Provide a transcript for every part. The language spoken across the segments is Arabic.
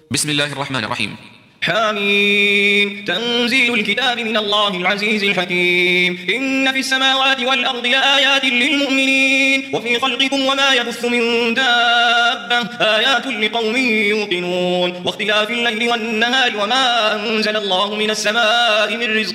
بسم الله الرحمن الرحيم. حميم تنزيل الكتاب من الله العزيز الحكيم. إن في السماوات والأرض لآيات للمؤمنين وفي خلقكم وما يبث من دابة آيات لقوم يوقنون واختلاف الليل والنهار وما أنزل الله من السماء من رزق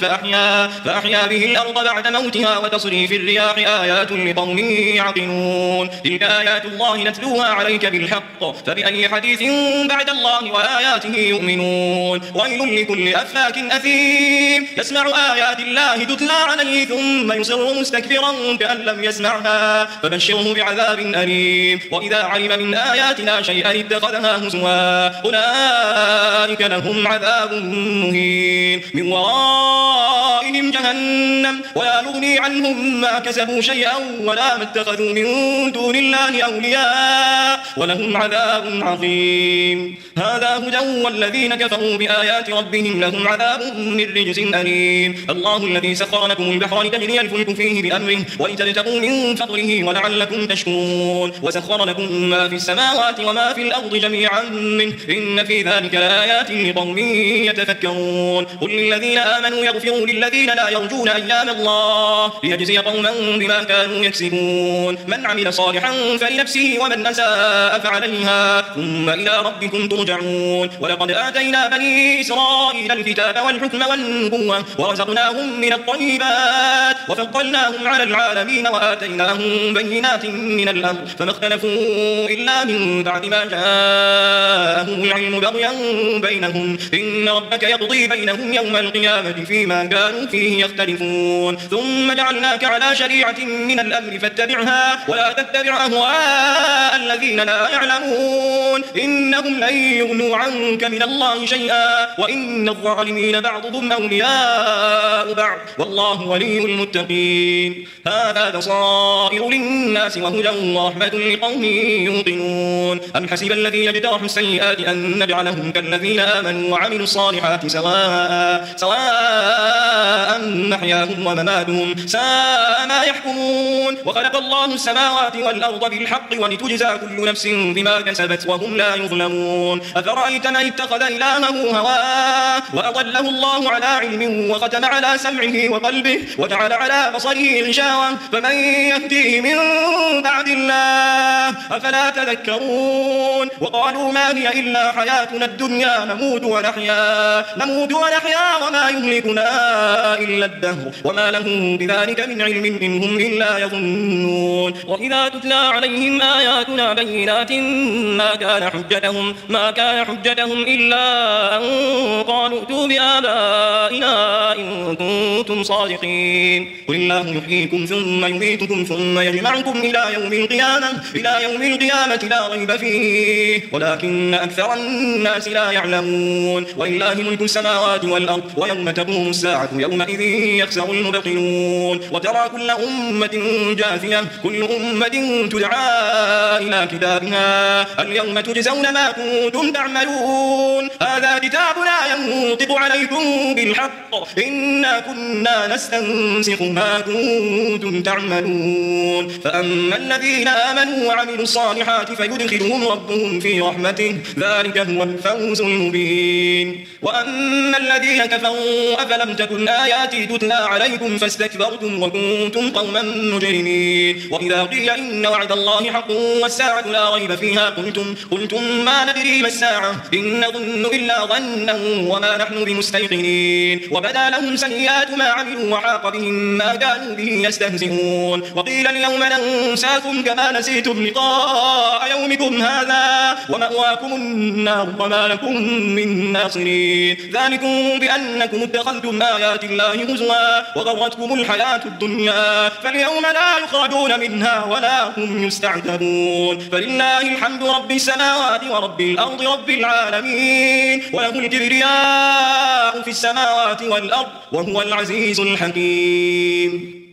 فأحيا به الأرض بعد موتها وتصريف الرياح آيات لقوم يعقلون. تلك آيات الله نتلوها عليك بالحق فبأي حديث بعد الله وآياته يؤمنون. ويل لكل أفاك أثيم يسمع آيات الله تتلى عليه ثم يصر مستكبرا كأن لم يسمعها فبشره بعذاب أليم. وإذا علم من آياتنا شيئا اتخذها هزوا أولئك لهم عذاب مهين من ورائهم جهنم ولا يغني عنهم ما كسبوا شيئا ولا ما اتخذوا من دون الله أولياء ولهم عذاب عظيم. هذا هدى والذين كفروا بآيات ربهم لهم عذاب من رجز أليم. الله الذي سخر لكم البحر لتجري الفلك فيه بأمره ولتبتغوا من فضله ولعلكم تشكرون وسخر لكم ما في السماوات وما في الأرض جميعا منه إن في ذلك لآيات لقوم يتفكرون. قل للذين آمنوا يغفروا للذين لا يرجون أيام الله ليجزي قوما بما كانوا يكسبون. من عمل صالحا فلنفسه ومن أساء فعليها ثم إلى ربكم ترجعون. ولقد آتينا بني إسرائيل الكتاب والحكم والنبوة ورزقناهم من الطيبات وفضلناهم على العالمين وآتيناهم بينات من الأمر فما اختلفوا إلا من بعد ما جاءهم العلم بغيا بينهم إن ربك يقضي بينهم يوم القيامة فيما كانوا فيه يختلفون. ثم جعلناك على شريعة من الأمر فاتبعها ولا تتبع أهواء الذين لا يعلمون إنهم لن يغنوا عنك من الله شيئا وإن الظالمين بعضهم أولياء بعض والله ولي المتقين. هذا بصائر للناس وهدى ورحمة لقوم يوقنون. أم حسب الذين اجترحوا السيئات أن نجعلهم كالذين آمنوا وعملوا الصالحات سواء محياهم ومماتهم ساء ما يحكمون. وخلق الله السماوات والأرض بالحق ولتجزى كل نفس بما كسبت وهم لا يظلمون. أفرأيت من اتخذ إلهه هواه وأضله الله على علم وختم على سمعه وقلبه وجعل على بصره غشاوة فمن يهديه من بعد الله أفلا تذكرون. وقالوا ما هي إلا حياتنا الدنيا نموت ونحيا وما يهلكنا إلا الدهر وما لهم بذلك من علم إن هم إلا يظنون. وإذا تتلى عليهم آياتنا بينات ما كان حجتهم إلا أن قالوا ائتوا بآبائنا إن كنتم صادقين. قل الله يحييكم ثم يميتكم ثم يجمعكم إلى يوم القيامة لا ريب فيه ولكن أكثر الناس لا يعلمون. ولله ملك السماوات والأرض ويوم تقوم الساعة يومئذ يخسر المبطلون. وترى كل أمة جاثية كل أمة تدعى إلى كتابها اليوم تجزون ما كنتم تعملون. هذا كتابنا ينطق عليكم بالحق إنا كنا نستنسخ ما كنتم تعملون. فأما الذين آمنوا وعملوا الصالحات فيدخلهم ربهم في رحمته ذلك هو الفوز المبين. وأما الذين كفروا أفلم تكن آياتي تتلى عليكم فاستكبرتم وكنتم قوما مجرمين. وإذا قيل إن وعد الله حق والساعة لا ريب فيها قلتم ما ندري ما الساعة إن نظن إلا ظنا وما نحن بمستيقنين. وبدا لهم سيئات ما عملوا وحاق بهم ما كانوا به يستهزئون. وقيل اليوم ننساكم كما نسيتم لقاء يومكم هذا ومأواكم النار وما لكم من ناصرين. ذلكم بأنكم اتخذتم آيات الله هزوا وغرتكم الحياة الدنيا فاليوم لا يخرجون منها ولا هم يستعتبون. فلله الحمد رب السماوات ورب الأرض رب العالمين وله الكبرياء في السماوات والأرض وهو العزيز الحكيم.